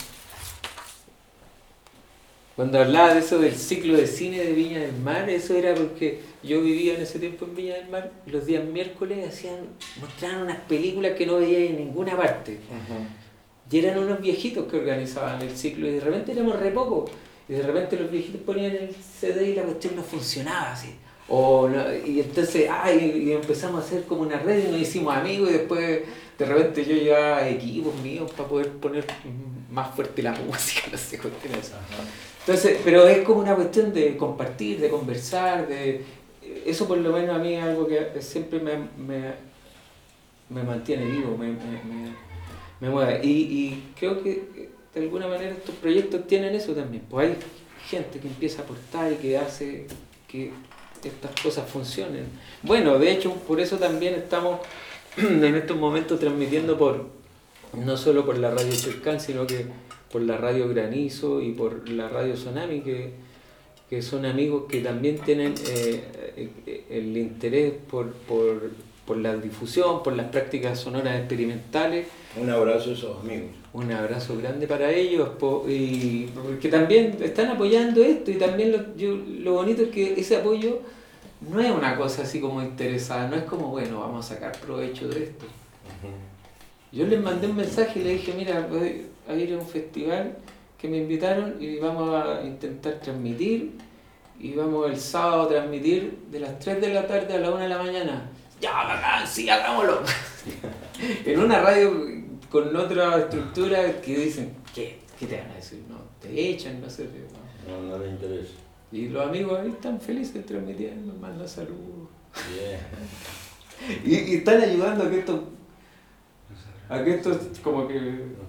Cuando hablaba de eso del ciclo de cine de Viña del Mar, eso era porque yo vivía en ese tiempo en Viña del Mar y los días miércoles hacían, mostraban unas películas que no veía en ninguna parte. Uh-huh. Y eran unos viejitos que organizaban el ciclo y de repente éramos re pocos. Y de repente los viejitos ponían el C D y la cuestión no funcionaba así. O no, y entonces, ah, y, y empezamos a hacer como una red y nos hicimos amigos y después de repente yo llevaba equipos míos para poder poner más fuerte la música, no sé, cuestiones así. Entonces, pero es como una cuestión de compartir, de conversar, de eso por lo menos a mí es algo que siempre me, me, me mantiene vivo, me, me, me, me mueve. Y, y creo que de alguna manera estos proyectos tienen eso también, pues hay gente que empieza a aportar y que hace que estas cosas funcionen. Bueno, de hecho, por eso también estamos en estos momentos transmitiendo por no solo por la radio Cherkán, sino que por la radio Granizo y por la radio Tsunami, que, que son amigos que también tienen eh, el interés por, por, por la difusión, por las prácticas sonoras experimentales. Un abrazo a esos amigos. Un abrazo grande para ellos, y porque también están apoyando esto, y también lo, yo, lo bonito es que ese apoyo no es una cosa así como interesada, no es como, bueno, vamos a sacar provecho de esto. Uh-huh. Yo les mandé un mensaje y les dije, mira, voy a ir a un festival que me invitaron y vamos a intentar transmitir, y vamos el sábado a transmitir de las tres de la tarde a la una de la mañana. Ya, bacán, sí, hagámoslo. En una radio con otra estructura que dicen, ¿qué? ¿Qué te van a decir? No, te echan, no sé. No, no, no les interesa. Y los amigos ahí están felices transmitiendo, mandan saludos. Yeah. y, y están ayudando a que esto, a que esto como que...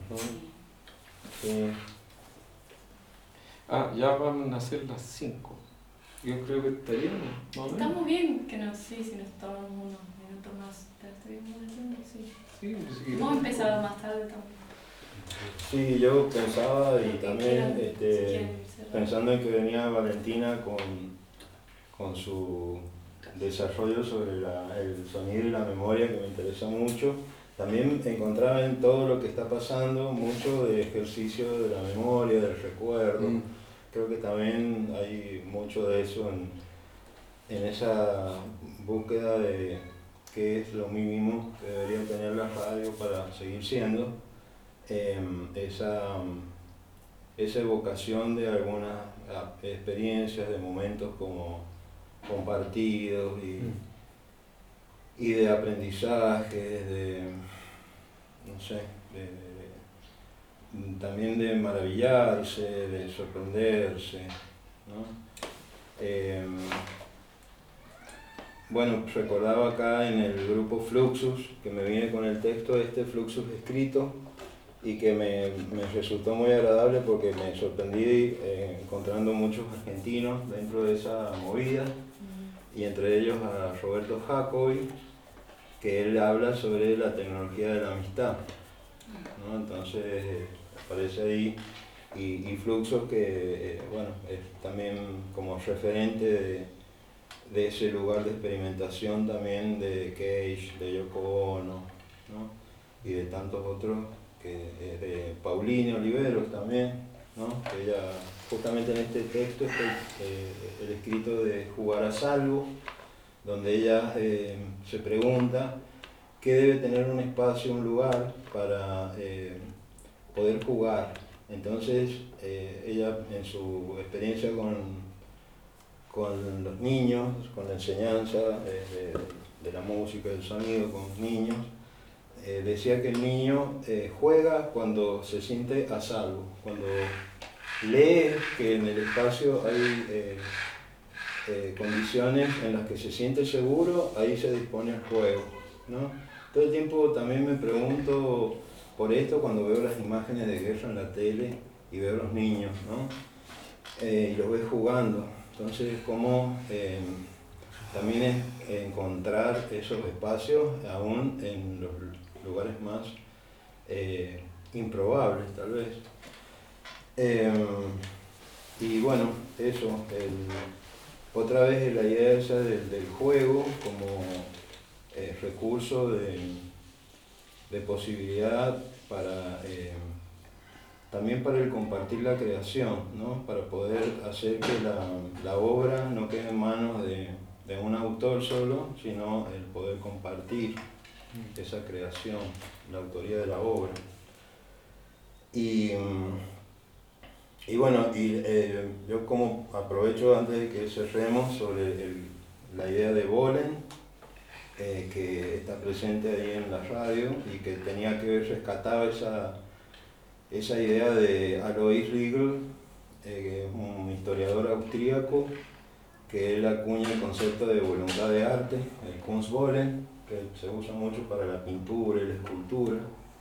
Sí. Ah, ya van a ser las cinco. Yo creo que estaríamos, más o menos. Estamos bien, que no, sí, si nos tomamos unos minutos más, ¿te estaríamos haciendo? Sí. Sí, pues, Hemos empezado más tarde también. Sí, yo pensaba y también quieran, este, si pensando en que venía Valentina con, con su desarrollo sobre la, el sonido y la memoria, que me interesa mucho. También encontraba en todo lo que está pasando mucho de ejercicio de la memoria, del recuerdo. Mm. Creo que también hay mucho de eso en, en esa búsqueda de qué es lo mínimo que debería tener la radio para seguir siendo. Eh, esa, esa evocación de algunas experiencias, de momentos como compartidos y, mm. y de aprendizaje, de, no sé, de, de, también de maravillarse, de sorprenderse, ¿no? Eh, bueno, recordaba acá en el grupo Fluxus, que me vine con el texto este Fluxus escrito, y que me, me resultó muy agradable porque me sorprendí eh, encontrando muchos argentinos dentro de esa movida, mm. y entre ellos a Roberto Jacobi, que él habla sobre la tecnología de la amistad, ¿no? Entonces eh, aparece ahí, y, y Fluxus, que eh, bueno, es también como referente de, de ese lugar de experimentación también de Cage, de Yoko Ono, ¿no? Y de tantos otros, que es de Paulina Oliveros también, ¿no? Que ella, justamente en este texto está eh, el escrito de Jugar a Salvo, donde ella eh, se pregunta qué debe tener un espacio, un lugar para eh, poder jugar. Entonces eh, ella, en su experiencia con, con los niños, con la enseñanza eh, de, de la música, del sonido con los niños, Eh, decía que el niño eh, juega cuando se siente a salvo, cuando lee que en el espacio hay eh, eh, condiciones en las que se siente seguro, ahí se dispone el juego, ¿no? Todo el tiempo también me pregunto por esto cuando veo las imágenes de guerra en la tele y veo a los niños, ¿no? Eh, y los veo jugando. Entonces, cómo eh, también es encontrar esos espacios aún en los lugares más eh, improbables, tal vez. Eh, y bueno, eso, el, otra vez la idea esa del, del juego como eh, recurso de, de posibilidad para eh, también para el compartir la creación, ¿no? Para poder hacer que la, la obra no quede en manos de, de un autor solo, sino el poder compartir esa creación, la autoría de la obra. Y, y bueno, y, eh, yo como aprovecho antes de que cerremos sobre el, la idea de Bohlen, eh, que está presente ahí en la radio y que tenía que ver, rescataba esa, esa idea de Alois Riegel, eh, que es un historiador austríaco, que él acuña el concepto de voluntad de arte, el Kunstwollen, que se usa mucho para la pintura y la escultura.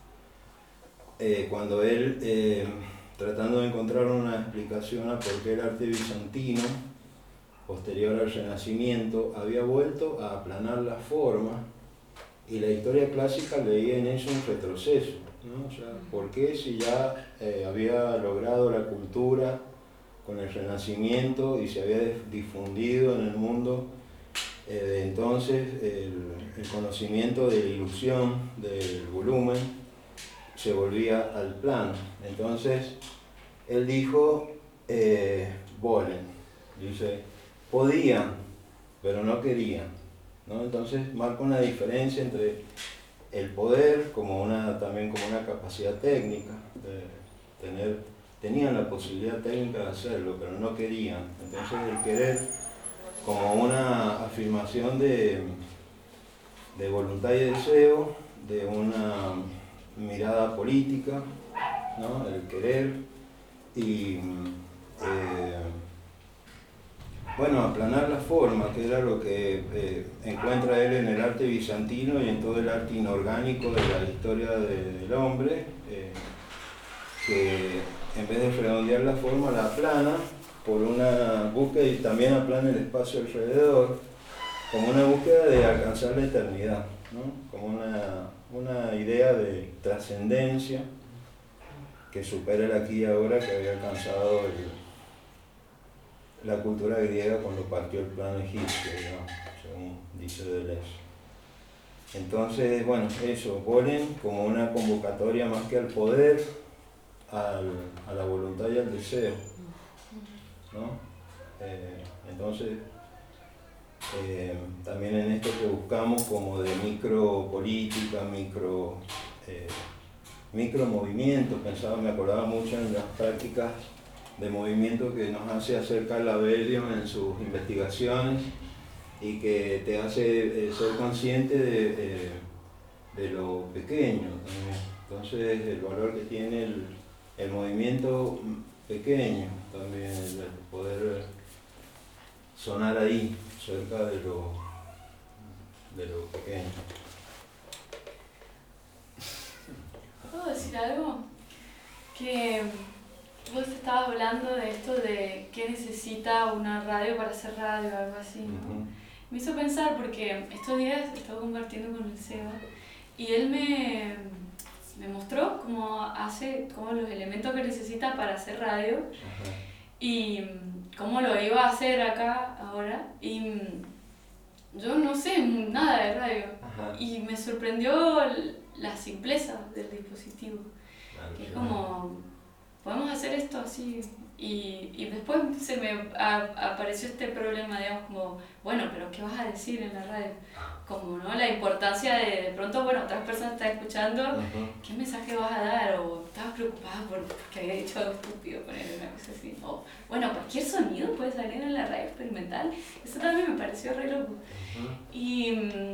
Eh, cuando él, eh, tratando de encontrar una explicación a por qué el arte bizantino, posterior al Renacimiento, había vuelto a aplanar la forma, y la historia clásica leía en eso un retroceso, ¿no? O sea, ¿por qué si ya eh, había logrado la cultura con el Renacimiento y se había difundido en el mundo eh, de entonces el, el conocimiento de la ilusión del volumen, se volvía al plano? Entonces él dijo, eh, Bohlen, dice, podían, pero no querían, ¿no? Entonces marca una diferencia entre el poder como una, también como una capacidad técnica, de tener, tenían la posibilidad técnica de hacerlo, pero no querían. Entonces el querer como una afirmación de, de voluntad y deseo, de una mirada política, ¿no? El querer y eh, bueno, aplanar la forma, que era lo que eh, encuentra él en el arte bizantino y en todo el arte inorgánico de la historia de, del hombre, eh, que en vez de redondear la forma la aplana por una búsqueda, y también aplana el espacio alrededor, como una búsqueda de alcanzar la eternidad, ¿no? Como una, una idea de trascendencia que supera el aquí y ahora que había alcanzado el, la cultura griega cuando partió el plano egipcio, ¿no? Según dice Deleuze. Entonces, bueno, eso, Bohlen como una convocatoria más que al poder, al, a la voluntad y al deseo, ¿no? Eh, entonces, eh, también en esto que buscamos como de micropolítica, micro, eh, micromovimientos, pensaba, me acordaba mucho en las prácticas de movimiento que nos hace acercar la Bellio en sus investigaciones y que te hace eh, ser consciente de, eh, de lo pequeño también. Entonces el valor que tiene el, el movimiento pequeño también, el poder sonar ahí, cerca de lo, de lo pequeño. ¿Puedo decir algo? Que vos estabas hablando de esto de qué necesita una radio para hacer radio o algo así, ¿no? Uh-huh. Me hizo pensar porque estos días estaba compartiendo con el Seba y él me, me mostró cómo hace, cómo los elementos que necesita para hacer radio. Uh-huh. Y cómo lo iba a hacer acá ahora. Y yo no sé nada de radio. Uh-huh. Y me sorprendió la simpleza del dispositivo. Uh-huh. Que es como, podemos hacer esto así. Y, y después se me a, apareció este problema, digamos, como, bueno, pero ¿qué vas a decir en la radio? Como, ¿no? La importancia de, de pronto, bueno, otras personas están escuchando, uh-huh. ¿Qué mensaje vas a dar? O estabas preocupada por, porque había dicho algo estúpido, poner una cosa así. O, bueno, cualquier sonido puede salir en la radio experimental. Eso también me pareció re loco. Uh-huh. Y mmm,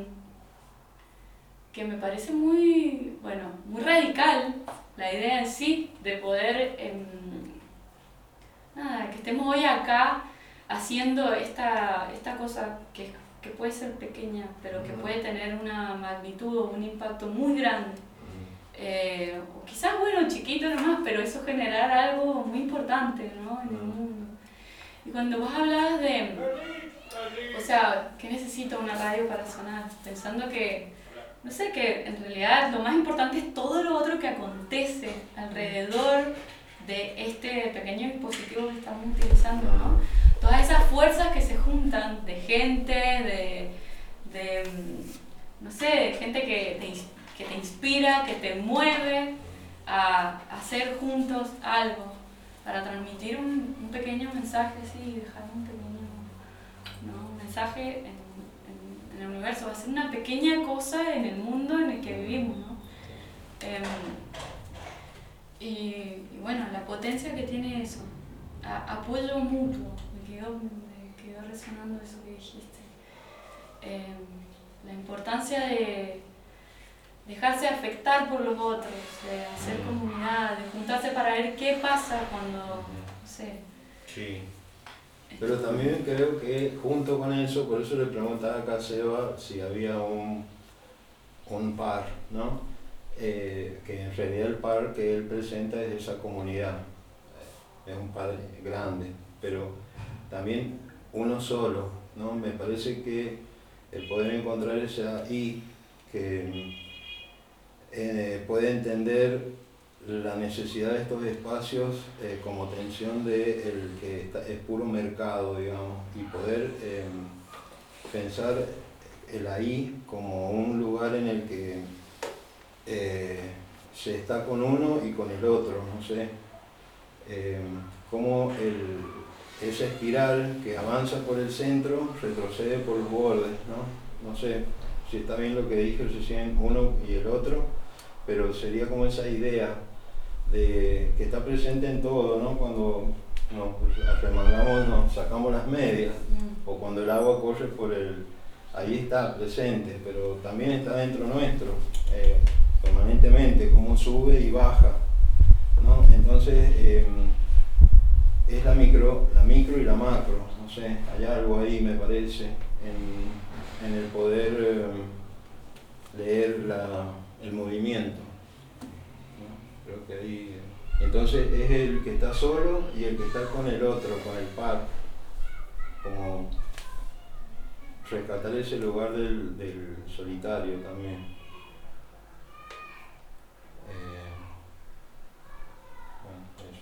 que me parece muy, bueno, muy radical la idea en sí de poder... Eh, Nada, que estemos hoy acá haciendo esta, esta cosa que, que puede ser pequeña, pero que puede tener una magnitud o un impacto muy grande. Eh, o quizás, bueno, chiquito nomás, pero eso generar algo muy importante, ¿no? En el mundo. Y cuando vos hablabas de, o sea, ¿qué necesita una radio para sonar? Pensando que, no sé, que en realidad lo más importante es todo lo otro que acontece alrededor de este pequeño dispositivo que estamos utilizando, ¿no? Todas esas fuerzas que se juntan de gente, de, de no sé, de gente que te, que te inspira, que te mueve a hacer juntos algo para transmitir un, un pequeño mensaje así y dejar un pequeño, ¿no? Un mensaje en, en, en el universo, va a ser una pequeña cosa en el mundo en el que vivimos, ¿no? Eh, Y, y bueno, la potencia que tiene eso, a, apoyo mutuo, me quedó, me quedó resonando eso que dijiste. eh, la importancia de dejarse afectar por los otros, de hacer comunidad, de juntarse para ver qué pasa cuando, no sé. Sí. Pero también creo que junto con eso, por eso le preguntaba acá a Seba si había un, un par, ¿no? Eh, que en realidad el par que él presenta es esa comunidad, es un par grande, pero también uno solo, ¿no? Me parece que el poder encontrar esa I que eh, puede entender la necesidad de estos espacios eh, como tensión de el que está, es puro mercado, digamos, y poder eh, pensar el ahí como un lugar en el que eh, se está con uno y con el otro, no sé, eh, como el, esa espiral que avanza por el centro retrocede por los bordes, ¿no? No sé si está bien lo que dije recién, uno y el otro, pero sería como esa idea de que está presente en todo, ¿no? Cuando nos arremangamos, nos sacamos las medias, mm. o cuando el agua corre por el... ahí está presente, pero también está dentro nuestro, eh, permanentemente, como sube y baja, ¿no? Entonces, eh, es la micro, la micro y la macro, no sé, hay algo ahí, me parece, en, en el poder eh, leer la, el movimiento. Creo que ahí, entonces es el que está solo y el que está con el otro, con el par, como rescatar ese lugar del, del solitario también. Eh, bueno, eso.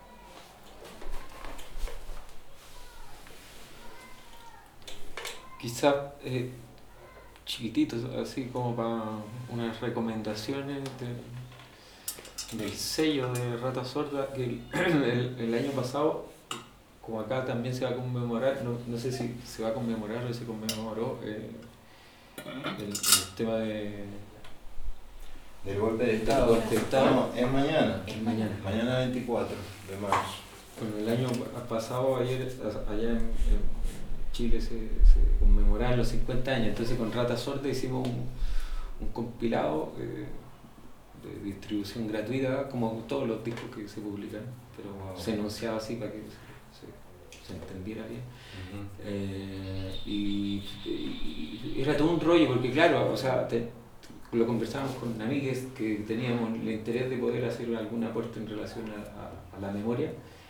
Quizás eh, chiquititos, así como para unas recomendaciones de, del sello de Rata Sorda, que el, el, el año pasado, como acá también se va a conmemorar, no, no sé si se va a conmemorar o se conmemoró eh, el, el tema de, del golpe de Estado. Golpe de Estado. No, es mañana. Es mañana. Mañana veinticuatro de marzo. Bueno, el año pasado, ayer, allá en, en Chile se, se conmemoraban los cincuenta años, entonces con Rata Sorda hicimos un, un compilado eh, de distribución gratuita, como todos los discos que se publican, pero wow. Se enunciaba así para que se, se, se entendiera bien. Uh-huh. eh, y, y era todo un rollo, porque claro, o sea, te, lo conversábamos con amigues que teníamos el interés de poder hacer algún aporte en relación a, a, a la memoria.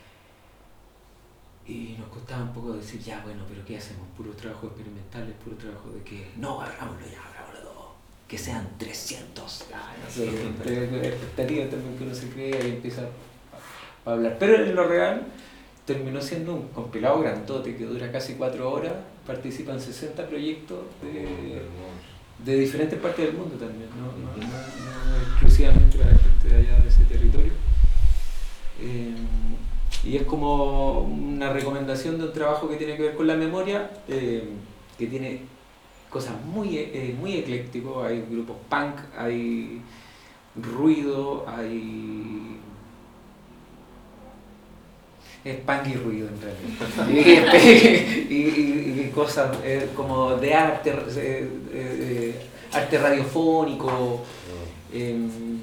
Y nos costaba un poco decir, ya bueno, pero ¿qué hacemos? ¿Puros trabajos experimentales? ¿Puro trabajo de qué? No, agarrámoslo ya, agarrámoslo todo. Que sean trescientos. Ah, no sé, expectativas también que uno se crea y empieza a, a hablar. Pero en lo real terminó siendo un compilado grandote que dura casi cuatro horas. Participan sesenta proyectos de, de diferentes partes del mundo también, no, no, no, no exclusivamente para la gente de allá de ese territorio. Eh, Y es como una recomendación de un trabajo que tiene que ver con la memoria, eh, que tiene cosas muy, eh, muy eclécticos. Hay grupos punk, hay ruido, hay... es punk y ruido en realidad. y, y, y, y cosas eh, como de arte, eh, eh, arte radiofónico, eh,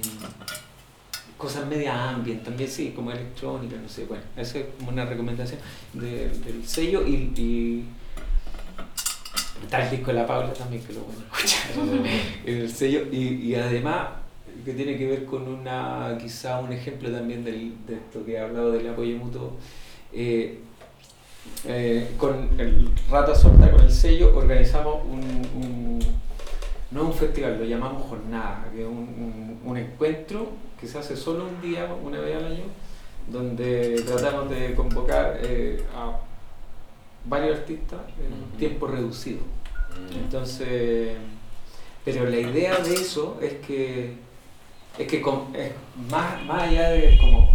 cosas media ambient también, sí, como electrónica, no sé, bueno, esa es como una recomendación de, del sello. Y, y está el disco de la Paula también, que lo van a escuchar en el sello, y, y además que tiene que ver con una, quizá un ejemplo también del, de esto que he hablado del apoyo mutuo, eh, eh, con el Rata Sorda, con el sello, organizamos un, un no un festival, lo llamamos jornada, que es un, un, un encuentro que se hace solo un día, una vez al año, donde tratamos de convocar eh, a varios artistas en un tiempo reducido. Entonces, pero la idea de eso es que es que con, es más, más allá de como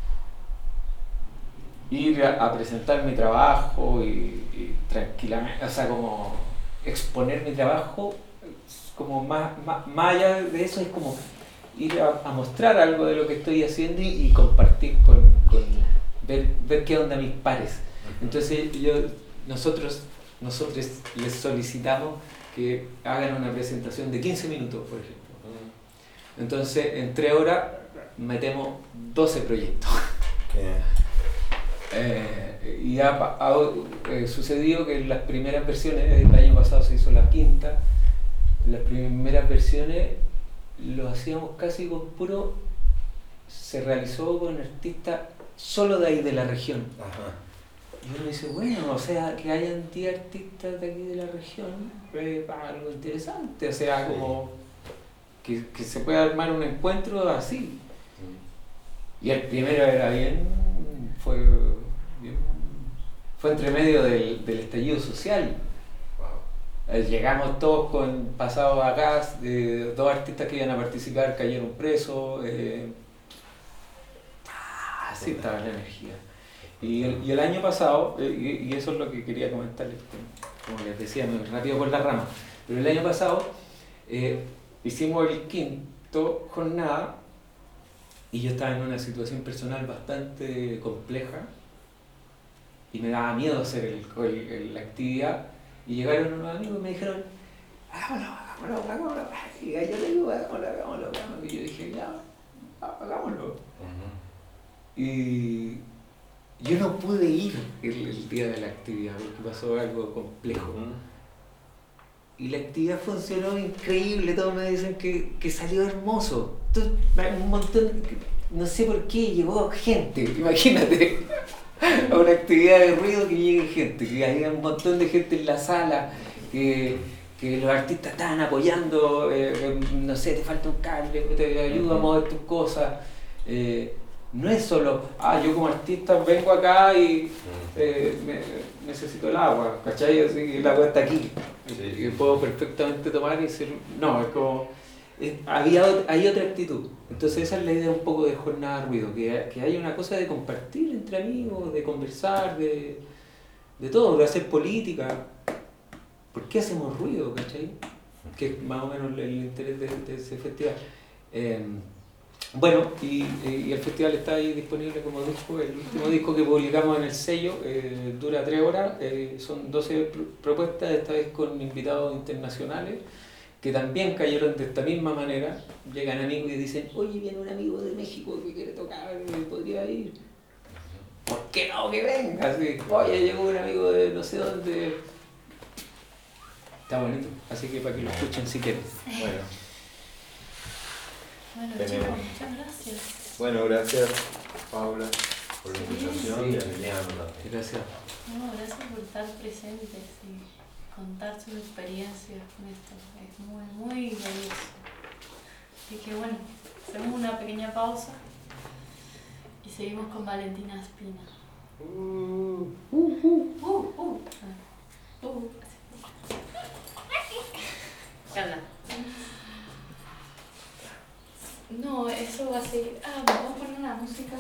ir a, a presentar mi trabajo y, y tranquilamente, o sea, como exponer mi trabajo, como más, más, más allá de eso es como ir a, a mostrar algo de lo que estoy haciendo y, y compartir con, con ver, ver qué onda mis pares. Entonces yo, nosotros, nosotros les solicitamos que hagan una presentación de quince minutos, por ejemplo. Entonces, en tres horas metemos doce proyectos. Eh, y ha, ha eh, sucedido que en las primeras versiones, el año pasado se hizo la quinta, en las primeras versiones lo hacíamos casi con puro, se realizó con artistas solo de ahí de la región. Ajá. Y uno dice, bueno, o sea, que hayan diez artistas de aquí de la región, es algo interesante, o sea, sí. como que, que se pueda armar un encuentro así. Y el primero era bien, fue bien, fue entre medio del, del estallido social. Wow. Eh, llegamos todos con pasados acá, eh, dos artistas que iban a participar cayeron presos, eh, así estaba la energía. Y el, y el año pasado, eh, y, y eso es lo que quería comentarles, como les decía, muy rápido por la rama, pero el año pasado eh, hicimos el quinto jornada y yo estaba en una situación personal bastante compleja y me daba miedo hacer el, el, el, la actividad y llegaron unos amigos y me dijeron hagámoslo, hagámoslo, hagámoslo, y yo le digo hagámoslo, hagámoslo, hagámoslo, y yo dije ya, hagámoslo. Uh-huh. Y yo no pude ir el, el día de la actividad porque pasó algo complejo. Uh-huh. Y la actividad funcionó increíble, todos me dicen que, que salió hermoso. Entonces, un montón, no sé por qué, llegó gente, imagínate, a una actividad de ruido que llegue gente, que haya un montón de gente en la sala, que, que los artistas estaban apoyando, eh, no sé, te falta un cable, te ayudo a mover tus cosas. Eh, no es solo, ah, yo como artista vengo acá y eh, me, necesito el agua, ¿cachai? Así que el agua está aquí, sí. Y puedo perfectamente tomar y ser... No, es como... Es, había, hay otra actitud. Entonces esa es la idea un poco de Jornada Ruido, que, que haya una cosa de compartir entre amigos, de conversar, de, de todo, de hacer política. ¿Por qué hacemos ruido, cachai? Que es más o menos el interés de, de ese festival. Eh, Bueno, y, y el festival está ahí disponible como disco, el último disco que publicamos en el sello, eh, dura tres horas, eh, son doce pr- propuestas, esta vez con invitados internacionales, que también cayeron de esta misma manera, llegan amigos y dicen, oye, viene un amigo de México que quiere tocar, podría ir, ¿por qué no que venga? Así, oye, llegó un amigo de no sé dónde, está bonito, así que para que lo escuchen si quieren. Bueno. Bueno, Tenemos. chicos, muchas gracias. Bueno, gracias, Paula, por la Sí, invitación sí. y a Emiliano también. Gracias. No, gracias por estar presentes y contar sus experiencias con esto. Es muy, muy valioso. Así que bueno, hacemos una pequeña pausa y seguimos con Valentina Espina. Uh, Uh, uh, uh, uh. Ah, uh. Carla. No, eso va a ser... Ah, vamos a poner una música.